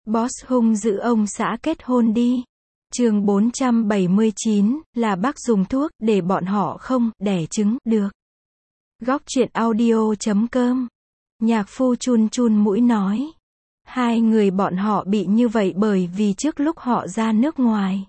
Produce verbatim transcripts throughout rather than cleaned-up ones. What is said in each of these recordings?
Boss hung dữ ông xã kết hôn đi. Chương bốn trăm bảy mươi chín, là bác dùng thuốc để bọn họ không đẻ trứng được. Góc truyện audio chấm com. Nhạc phu chun chun mũi nói. Hai người bọn họ bị như vậy bởi vì trước lúc họ ra nước ngoài.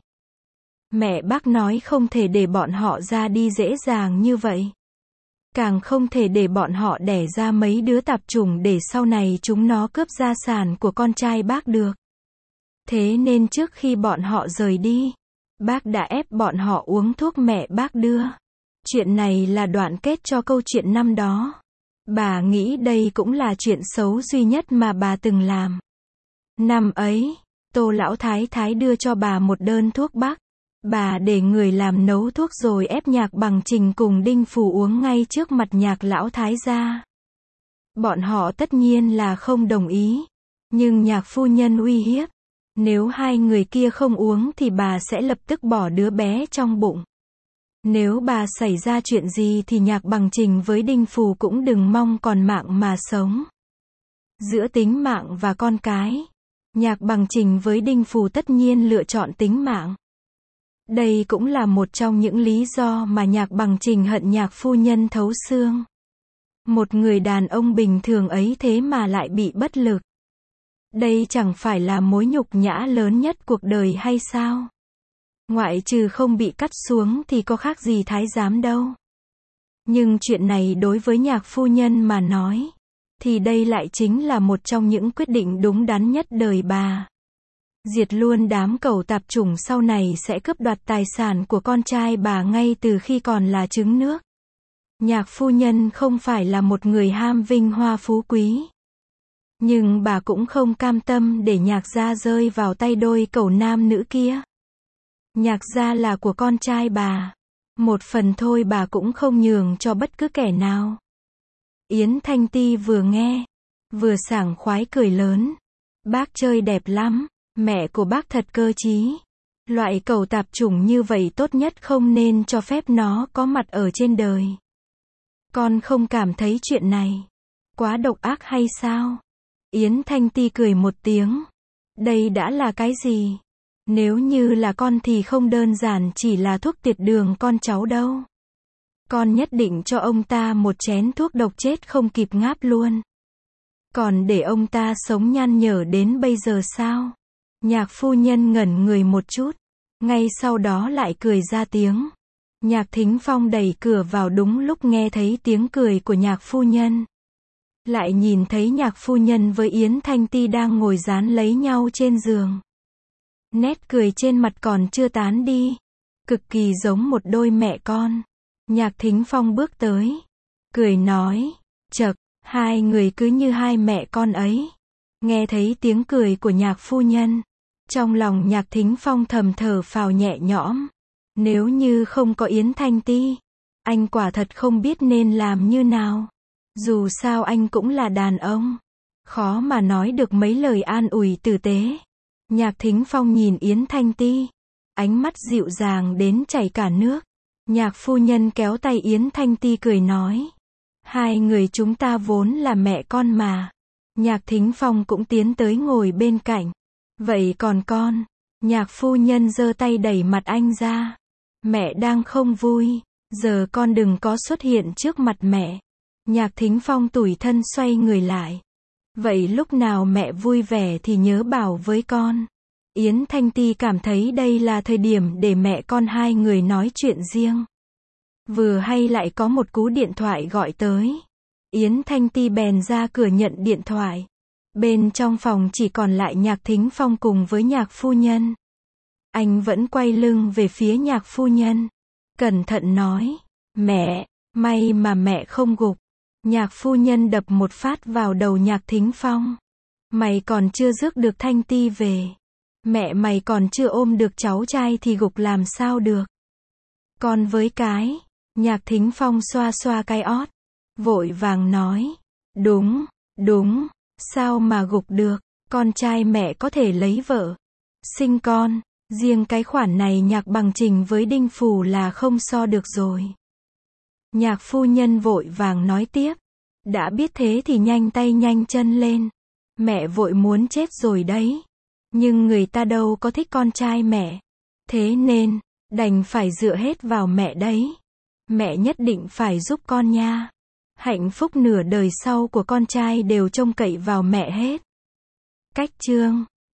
Mẹ bác nói không thể để bọn họ ra đi dễ dàng như vậy. Càng không thể để bọn họ đẻ ra mấy đứa tạp chủng để sau này chúng nó cướp gia sản của con trai bác được. Thế nên trước khi bọn họ rời đi, bác đã ép bọn họ uống thuốc mẹ bác đưa. Chuyện này là đoạn kết cho câu chuyện năm đó. Bà nghĩ đây cũng là chuyện xấu duy nhất mà bà từng làm. Năm ấy, Tô lão thái thái đưa cho bà một đơn thuốc bắc. Bà để người làm nấu thuốc rồi ép Nhạc Bằng Trình cùng Đinh Phù uống ngay trước mặt Nhạc lão thái gia. Bọn họ tất nhiên là không đồng ý. Nhưng Nhạc phu nhân uy hiếp. Nếu hai người kia không uống thì bà sẽ lập tức bỏ đứa bé trong bụng. Nếu bà xảy ra chuyện gì thì Nhạc Bằng Trình với Đinh Phù cũng đừng mong còn mạng mà sống. Giữa tính mạng và con cái, Nhạc Bằng Trình với Đinh Phù tất nhiên lựa chọn tính mạng. Đây cũng là một trong những lý do mà Nhạc Bằng Trình hận Nhạc phu nhân thấu xương. Một người đàn ông bình thường ấy thế mà lại bị bất lực. Đây chẳng phải là mối nhục nhã lớn nhất cuộc đời hay sao? Ngoại trừ không bị cắt xuống thì có khác gì thái giám đâu. Nhưng chuyện này đối với Nhạc phu nhân mà nói, thì đây lại chính là một trong những quyết định đúng đắn nhất đời bà. Diệt luôn đám cẩu tạp chủng sau này sẽ cướp đoạt tài sản của con trai bà ngay từ khi còn là trứng nước. Nhạc phu nhân không phải là một người ham vinh hoa phú quý. Nhưng bà cũng không cam tâm để Nhạc gia rơi vào tay đôi cẩu nam nữ kia. Nhạc gia là của con trai bà. Một phần thôi bà cũng không nhường cho bất cứ kẻ nào. Yến Thanh Ti vừa nghe, vừa sảng khoái cười lớn. Bác chơi đẹp lắm, mẹ của bác thật cơ trí. Loại cẩu tạp chủng như vậy tốt nhất không nên cho phép nó có mặt ở trên đời. Con không cảm thấy chuyện này quá độc ác hay sao? Yến Thanh Ti cười một tiếng. Đây đã là cái gì? Nếu như là con thì không đơn giản chỉ là thuốc tiệt đường con cháu đâu. Con nhất định cho ông ta một chén thuốc độc chết không kịp ngáp luôn. Còn để ông ta sống nhăn nhở đến bây giờ sao? Nhạc phu nhân ngẩn người một chút. Ngay sau đó lại cười ra tiếng. Nhạc Thính Phong đẩy cửa vào đúng lúc nghe thấy tiếng cười của Nhạc phu nhân. Lại nhìn thấy Nhạc phu nhân với Yến Thanh Ti đang ngồi dán lấy nhau trên giường. Nét cười trên mặt còn chưa tán đi. Cực kỳ giống một đôi mẹ con. Nhạc Thính Phong bước tới. Cười nói. Chậc, hai người cứ như hai mẹ con ấy. Nghe thấy tiếng cười của Nhạc phu nhân. Trong lòng Nhạc Thính Phong thầm thở phào nhẹ nhõm. Nếu như không có Yến Thanh Ti, anh quả thật không biết nên làm như nào. Dù sao anh cũng là đàn ông. Khó mà nói được mấy lời an ủi tử tế. Nhạc Thính Phong nhìn Yến Thanh Ti. Ánh mắt dịu dàng đến chảy cả nước. Nhạc phu nhân kéo tay Yến Thanh Ti cười nói. Hai người chúng ta vốn là mẹ con mà. Nhạc Thính Phong cũng tiến tới ngồi bên cạnh. Vậy còn con? Nhạc phu nhân giơ tay đẩy mặt anh ra. Mẹ đang không vui. Giờ con đừng có xuất hiện trước mặt mẹ. Nhạc Thính Phong tủi thân xoay người lại. Vậy lúc nào mẹ vui vẻ thì nhớ bảo với con. Yến Thanh Ti cảm thấy đây là thời điểm để mẹ con hai người nói chuyện riêng. Vừa hay lại có một cú điện thoại gọi tới. Yến Thanh Ti bèn ra cửa nhận điện thoại. Bên trong phòng chỉ còn lại Nhạc Thính Phong cùng với Nhạc phu nhân. Anh vẫn quay lưng về phía Nhạc phu nhân. Cẩn thận nói. Mẹ, may mà mẹ không gục. Nhạc phu nhân đập một phát vào đầu Nhạc Thính Phong. Mày còn chưa rước được Thanh Ti về. Mẹ mày còn chưa ôm được cháu trai thì gục làm sao được. Con với cái. Nhạc Thính Phong xoa xoa cái ót. Vội vàng nói. Đúng, đúng. Sao mà gục được. Con trai mẹ có thể lấy vợ. Sinh con. Riêng cái khoản này Nhạc Bằng Trình với Đinh Phù là không so được rồi. Nhạc phu nhân vội vàng nói tiếp. Đã biết thế thì nhanh tay nhanh chân lên. Mẹ vội muốn chết rồi đấy. Nhưng người ta đâu có thích con trai mẹ. Thế nên, đành phải dựa hết vào mẹ đấy. Mẹ nhất định phải giúp con nha. Hạnh phúc nửa đời sau của con trai đều trông cậy vào mẹ hết. Cách chương